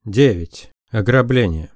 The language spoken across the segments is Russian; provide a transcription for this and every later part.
9. Ограбление.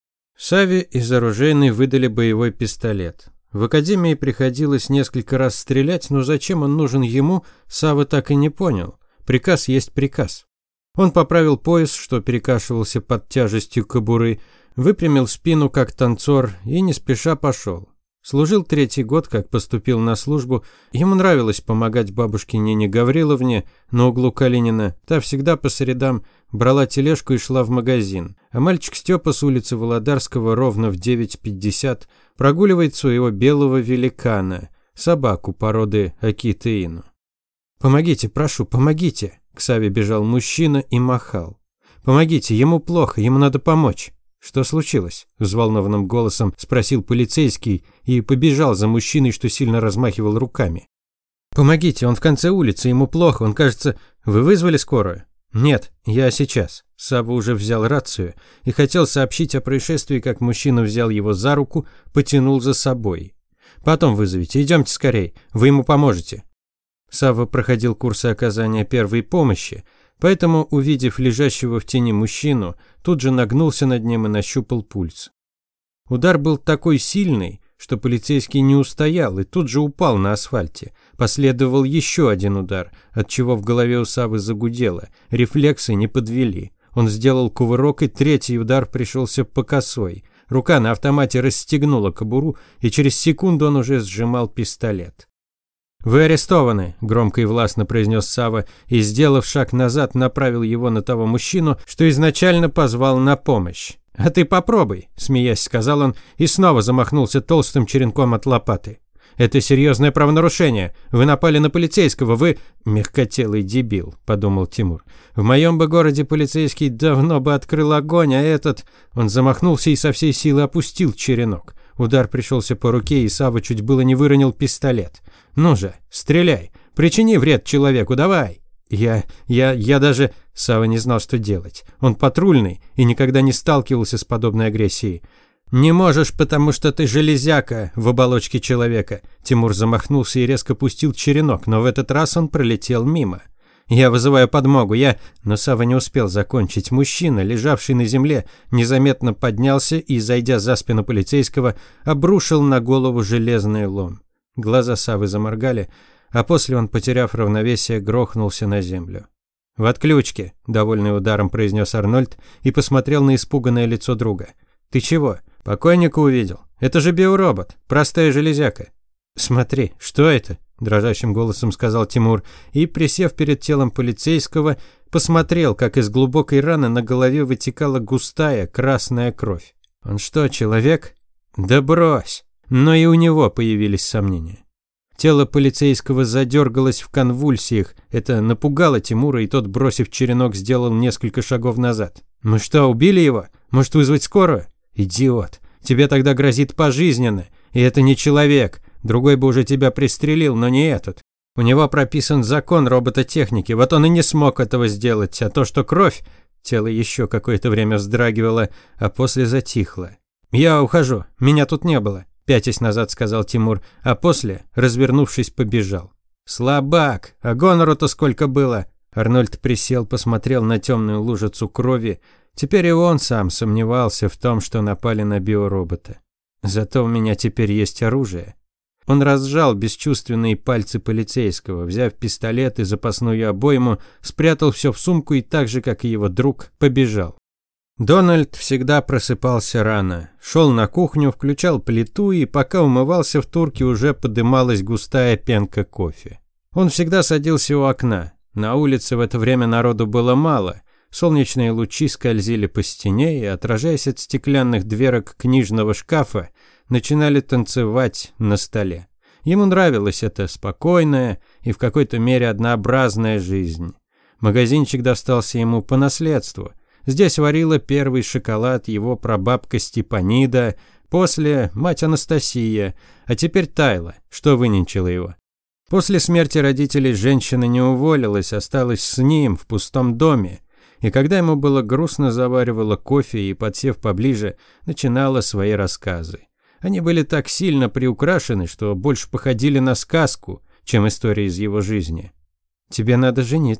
Саве из оружейной выдали боевой пистолет. В академии приходилось несколько раз стрелять, но зачем он нужен ему, Сава так и не понял. Приказ есть приказ. Он поправил пояс, что перекашивался под тяжестью кобуры, выпрямил спину, как танцор, и не спеша пошел. Служил 3-й год, как поступил на службу. Ему нравилось помогать бабушке Нине Гавриловне на углу Калинина. Та всегда по средам брала тележку и шла в магазин. А мальчик Степа с улицы Володарского ровно в 9:50 прогуливает своего белого великана, собаку породы Акита-Ину. «Помогите, прошу, помогите!» К Саве бежал мужчина и махал. «Помогите, ему плохо, ему надо помочь!» «Что случилось?» – взволнованным голосом спросил полицейский и побежал за мужчиной, что сильно размахивал руками. «Помогите, он в конце улицы, ему плохо, он, кажется... Вы вызвали скорую?» «Нет, я сейчас». Сава уже взял рацию и хотел сообщить о происшествии, как мужчина взял его за руку, потянул за собой. «Потом вызовите, идемте скорей, вы ему поможете». Сава проходил курсы оказания первой помощи, поэтому, увидев лежащего в тени мужчину, тут же нагнулся над ним и нащупал пульс. Удар был такой сильный, что полицейский не устоял и тут же упал на асфальте. Последовал еще один удар, отчего в голове у Савы загудело, рефлексы не подвели. Он сделал кувырок, и 3-й удар пришелся по косой. Рука на автомате расстегнула кобуру, и через секунду он уже сжимал пистолет. «Вы арестованы», – громко и властно произнес Сава и, сделав шаг назад, направил его на того мужчину, что изначально позвал на помощь. «А ты попробуй», – смеясь сказал он и снова замахнулся толстым черенком от лопаты. «Это серьезное правонарушение. Вы напали на полицейского, вы...» «Мягкотелый дебил», – подумал Тимур. «В моем бы городе полицейский давно бы открыл огонь, а этот...» Он замахнулся и со всей силы опустил черенок. Удар пришелся по руке, и Сава чуть было не выронил пистолет. «Ну же, стреляй! Причини вред человеку, давай!» Я даже...» Сава не знал, что делать. Он патрульный и никогда не сталкивался с подобной агрессией. «Не можешь, потому что ты железяка в оболочке человека!» Тимур замахнулся и резко пустил черенок, но в этот раз он пролетел мимо. «Я вызываю подмогу, Но Сава не успел закончить. Мужчина, лежавший на земле, незаметно поднялся и, зайдя за спину полицейского, обрушил на голову железный лом. Глаза Савы заморгали, а после он, потеряв равновесие, грохнулся на землю. «В отключке», – довольный ударом произнес Арнольд и посмотрел на испуганное лицо друга. «Ты чего? Покойника увидел? Это же биоробот, простая железяка». «Смотри, что это?» – дрожащим голосом сказал Тимур и, присев перед телом полицейского, посмотрел, как из глубокой раны на голове вытекала густая красная кровь. «Он что, человек?» «Да брось!» Но и у него появились сомнения. Тело полицейского задергалось в конвульсиях. Это напугало Тимура, и тот, бросив черенок, сделал несколько шагов назад. «Мы что, убили его? Может, вызвать скорую?» «Идиот! Тебе тогда грозит пожизненно. И это не человек. Другой бы уже тебя пристрелил, но не этот. У него прописан закон робототехники. Вот он и не смог этого сделать. А то, что кровь...» Тело еще какое-то время вздрагивало, а после затихло. «Я ухожу. Меня тут не было», – пятясь назад сказал Тимур, а после, развернувшись, побежал. «Слабак! А гонору-то сколько было?» Арнольд присел, посмотрел на темную лужицу крови. Теперь и он сам сомневался в том, что напали на биоробота. «Зато у меня теперь есть оружие». Он разжал бесчувственные пальцы полицейского, взяв пистолет и запасную обойму, спрятал все в сумку и так же, как и его друг, побежал. Дональд всегда просыпался рано, шел на кухню, включал плиту, и пока умывался в турке, уже подымалась густая пенка кофе. Он всегда садился у окна. На улице в это время народу было мало. Солнечные лучи скользили по стене и, отражаясь от стеклянных дверок книжного шкафа, начинали танцевать на столе. Ему нравилась эта спокойная и в какой-то мере однообразная жизнь. Магазинчик достался ему по наследству. Здесь варила первый шоколад его прабабка Степанида, после мать Анастасия, а теперь Тайла, что выненчила его. После смерти родителей женщина не уволилась, осталась с ним в пустом доме. И когда ему было грустно, заваривала кофе и, подсев поближе, начинала свои рассказы. Они были так сильно приукрашены, что больше походили на сказку, чем история из его жизни. «Тебе надо жениться»,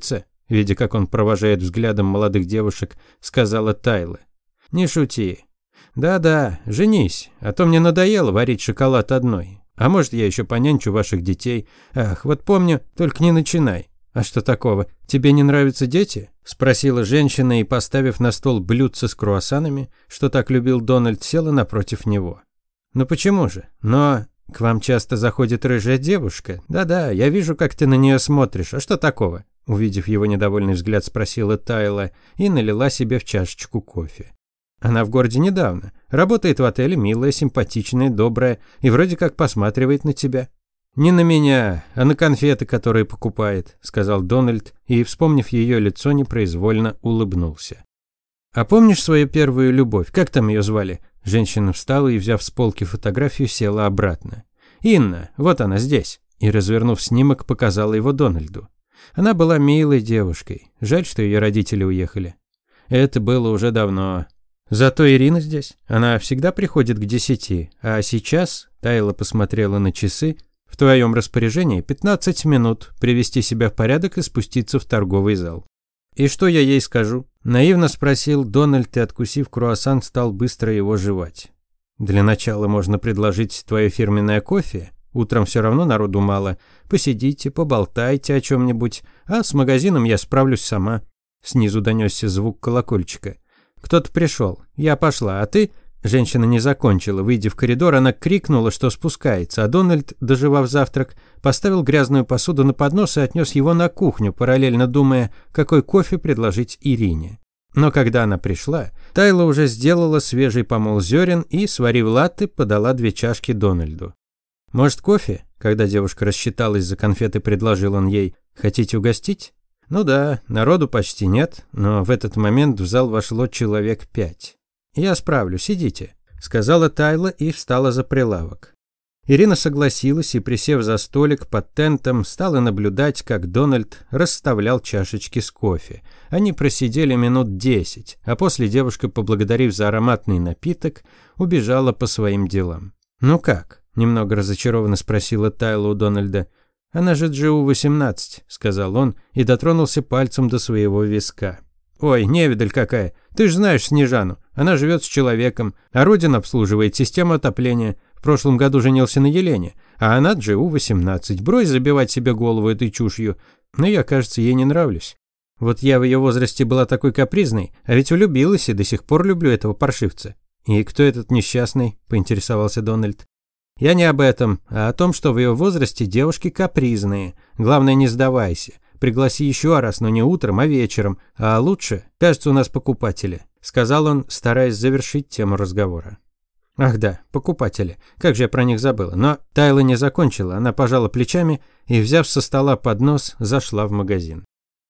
видя, как он провожает взглядом молодых девушек, сказала Тайла. «Не шути. Да-да, женись, а то мне надоело варить шоколад одной. А может, я еще понянчу ваших детей. Ах, вот помню, только не начинай. А что такого? Тебе не нравятся дети?» – спросила женщина и, поставив на стол блюдце с круассанами, что так любил Дональд, села напротив него. «Ну почему же? Но к вам часто заходит рыжая девушка. Да-да, я вижу, как ты на нее смотришь. А что такого?» Увидев его недовольный взгляд, спросила Тайла и налила себе в чашечку кофе. «Она в городе недавно. Работает в отеле, милая, симпатичная, добрая и вроде как посматривает на тебя». «Не на меня, а на конфеты, которые покупает», – сказал Дональд и, вспомнив ее лицо, непроизвольно улыбнулся. «А помнишь свою первую любовь? Как там ее звали?» Женщина встала и, взяв с полки фотографию, села обратно. «Инна, вот она здесь», и, развернув снимок, показала его Дональду. Она была милой девушкой. Жаль, что ее родители уехали. Это было уже давно. Зато Ирина здесь. Она всегда приходит к 10, а сейчас, Тайла посмотрела на часы, в твоем распоряжении 15 минут привести себя в порядок и спуститься в торговый зал. «И что я ей скажу?» – наивно спросил Дональд и, откусив круассан, стал быстро его жевать. «Для начала можно предложить твое фирменное кофе. Утром все равно народу мало. Посидите, поболтайте о чем-нибудь, а с магазином я справлюсь сама». Снизу донесся звук колокольчика. «Кто-то пришел. Я пошла, а ты...» Женщина не закончила. Выйдя в коридор, она крикнула, что спускается, а Дональд, доживав завтрак, поставил грязную посуду на поднос и отнес его на кухню, параллельно думая, какой кофе предложить Ирине. Но когда она пришла, Тайла уже сделала свежий помол зерен и, сварив латте, подала 2 чашки Дональду. «Может, кофе?» Когда девушка рассчиталась за конфеты, предложил он ей. «Хотите угостить?» Ну да, народу почти нет, но в этот момент в зал вошло человек 5. «Я справлюсь, идите», – сказала Тайла и встала за прилавок. Ирина согласилась и, присев за столик под тентом, стала наблюдать, как Дональд расставлял чашечки с кофе. Они просидели минут 10, а после девушка, поблагодарив за ароматный напиток, убежала по своим делам. «Ну как?» – немного разочарованно спросила Тайла у Дональда. «Она же GU-18», – сказал он и дотронулся пальцем до своего виска. «Ой, невидаль какая! Ты ж знаешь Снежану. Она живет с человеком, а Родин обслуживает систему отопления. В прошлом году женился на Елене, а она GU-18. Брось забивать себе голову этой чушью. Но я, кажется, ей не нравлюсь. Вот я в ее возрасте была такой капризной, а ведь влюбилась и до сих пор люблю этого паршивца». «И кто этот несчастный?» – поинтересовался Дональд. «Я не об этом, а о том, что в ее возрасте девушки капризные. Главное, не сдавайся. Пригласи еще раз, но не утром, а вечером. А лучше, кажется, у нас покупатели», – сказал он, стараясь завершить тему разговора. «Ах да, покупатели. Как же я про них забыла». Но Тайла не закончила. Она пожала плечами и, взяв со стола поднос, зашла в магазин.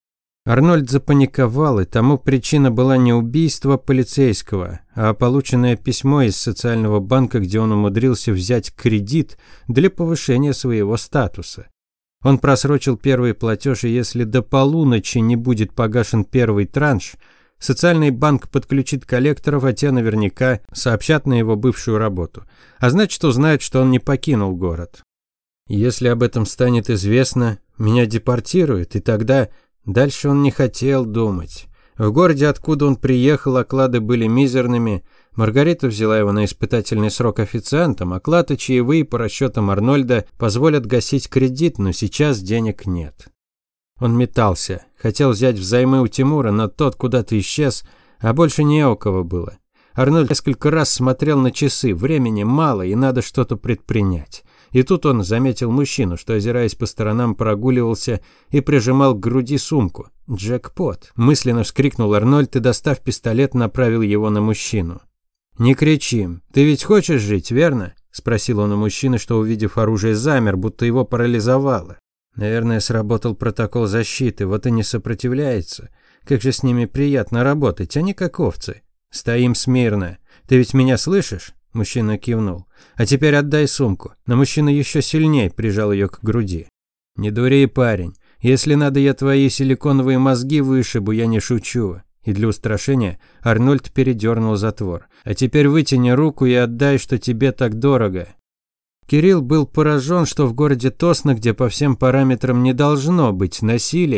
Арнольд запаниковал, и тому причина была не убийство полицейского, а полученное письмо из социального банка, где он умудрился взять кредит для повышения своего статуса. Он просрочил первый платеж, и если до полуночи не будет погашен первый транш, социальный банк подключит коллекторов, а те наверняка сообщат на его бывшую работу. А значит, узнают, что он не покинул город. Если об этом станет известно, меня депортируют, и тогда... Дальше он не хотел думать. В городе, откуда он приехал, оклады были мизерными. Маргарита взяла его на испытательный срок официантом, оклад и чаевые по расчетам Арнольда позволят гасить кредит, но сейчас денег нет. Он метался, хотел взять взаймы у Тимура, но тот куда-то исчез, а больше не у кого было. Арнольд несколько раз смотрел на часы, времени мало и надо что-то предпринять. И тут он заметил мужчину, что, озираясь по сторонам, прогуливался и прижимал к груди сумку. «Джекпот!» – мысленно вскрикнул Арнольд и, достав пистолет, направил его на мужчину. «Не кричим. Ты ведь хочешь жить, верно?» – спросил он у мужчины, что, увидев оружие, замер, будто его парализовало. Наверное, сработал протокол защиты, вот и не сопротивляется. Как же с ними приятно работать, они как овцы. «Стоим смирно. Ты ведь меня слышишь?» Мужчина кивнул. «А теперь отдай сумку». Но мужчина еще сильнее прижал ее к груди. «Не дури, парень. Если надо, я твои силиконовые мозги вышибу, я не шучу». И для устрашения Арнольд передернул затвор. «А теперь вытяни руку и отдай, что тебе так дорого». Кирилл был поражен, что в городе Тосно, где по всем параметрам не должно быть насилия,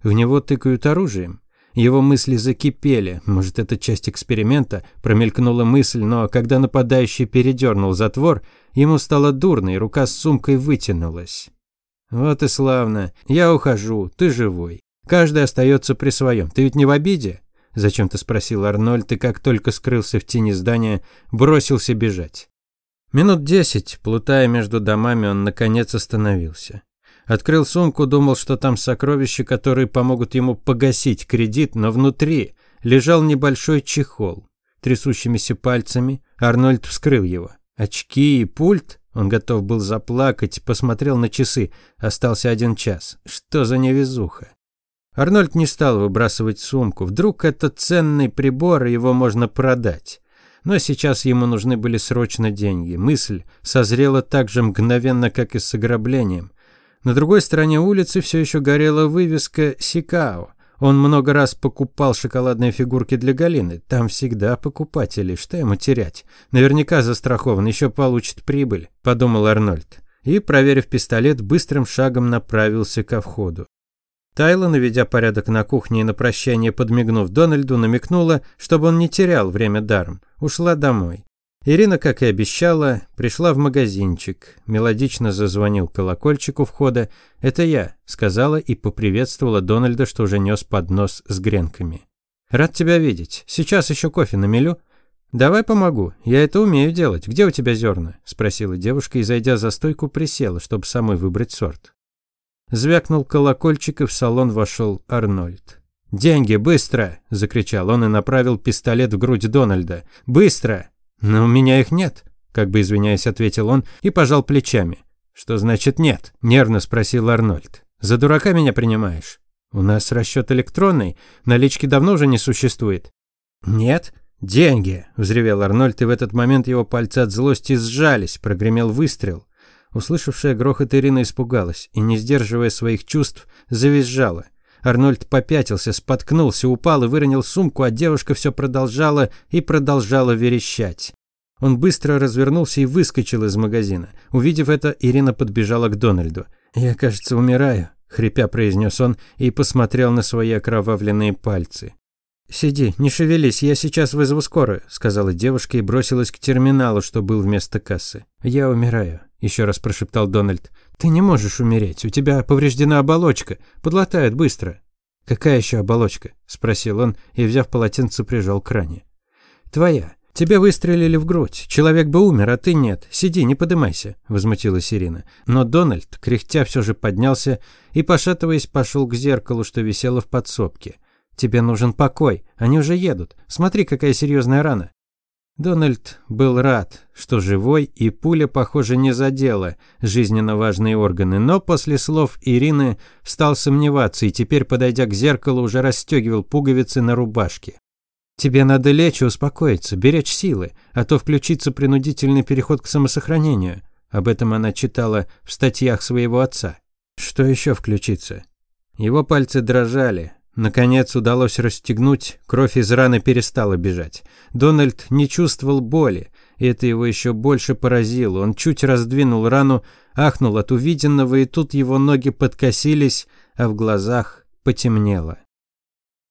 В него тыкают оружием. Его мысли закипели. Может, это часть эксперимента? Промелькнула мысль, но когда нападающий передернул затвор, ему стало дурно, и рука с сумкой вытянулась. Вот и славно. Я ухожу, ты живой. Каждый остается при своем. Ты ведь не в обиде? Зачем-то спросил Арнольд, и как только скрылся в тени здания, бросился бежать. Минут 10, плутая между домами, он наконец остановился. Открыл сумку, думал, что там сокровища, которые помогут ему погасить кредит, но внутри лежал небольшой чехол. Трясущимися пальцами Арнольд вскрыл его. Очки и пульт? Он готов был заплакать, посмотрел на часы. Остался 1 час. Что за невезуха? Арнольд не стал выбрасывать сумку. Вдруг это ценный прибор, и его можно продать. Но сейчас ему нужны были срочно деньги. Мысль созрела так же мгновенно, как и с ограблением. На другой стороне улицы все еще горела вывеска «Сикао». Он много раз покупал шоколадные фигурки для Галины. Там всегда покупатели. Что ему терять? Наверняка застрахован, еще получит прибыль, подумал Арнольд. И, проверив пистолет, быстрым шагом направился ко входу. Тайла, наведя порядок на кухне и на прощание подмигнув Дональду, намекнула, чтобы он не терял время даром. Ушла домой. Ирина, как и обещала, пришла в магазинчик. Мелодично зазвонил колокольчик у входа. «Это я», — сказала и поприветствовала Дональда, что уже нес поднос с гренками. «Рад тебя видеть. Сейчас еще кофе намелю». «Давай помогу. Я это умею делать. Где у тебя зерна?» — спросила девушка и, зайдя за стойку, присела, чтобы самой выбрать сорт. Звякнул колокольчик, и в салон вошел Арнольд. «Деньги, быстро!» – закричал он и направил пистолет в грудь Дональда. «Быстро!» «Но у меня их нет», – как бы извиняясь, ответил он и пожал плечами. «Что значит нет?» – нервно спросил Арнольд. «За дурака меня принимаешь? У нас расчет электронный, налички давно уже не существует». «Нет? Деньги!» – взревел Арнольд, и в этот момент его пальцы от злости сжались, прогремел выстрел. Услышавшая грохот, Ирина испугалась и, не сдерживая своих чувств, завизжала. Арнольд попятился, споткнулся, упал и выронил сумку, а девушка все продолжала и продолжала верещать. Он быстро развернулся и выскочил из магазина. Увидев это, Ирина подбежала к Дональду. «Я, кажется, умираю», — хрипя произнес он и посмотрел на свои окровавленные пальцы. «Сиди, не шевелись, я сейчас вызову скорую», — сказала девушка и бросилась к терминалу, что был вместо кассы. «Я умираю», — еще раз прошептал Дональд. «Ты не можешь умереть, у тебя повреждена оболочка, подлатают быстро». «Какая еще оболочка?» — спросил он и, взяв полотенце, прижал к ране. «Твоя. Тебе выстрелили в грудь. Человек бы умер, а ты нет. Сиди, не подымайся», — возмутилась Ирина. Но Дональд, кряхтя, все же поднялся и, пошатываясь, пошел к зеркалу, что висело в подсобке. «Тебе нужен покой. Они уже едут. Смотри, какая серьезная рана». Дональд был рад, что живой, и пуля, похоже, не задела жизненно важные органы, но после слов Ирины стал сомневаться и теперь, подойдя к зеркалу, уже расстегивал пуговицы на рубашке. «Тебе надо лечь и успокоиться, беречь силы, а то включится принудительный переход к самосохранению». Об этом она читала в статьях своего отца. Что еще включится? Его пальцы дрожали. Наконец удалось расстегнуть, кровь из раны перестала бежать. Дональд не чувствовал боли, и это его еще больше поразило. Он чуть раздвинул рану, ахнул от увиденного, и тут его ноги подкосились, а в глазах потемнело.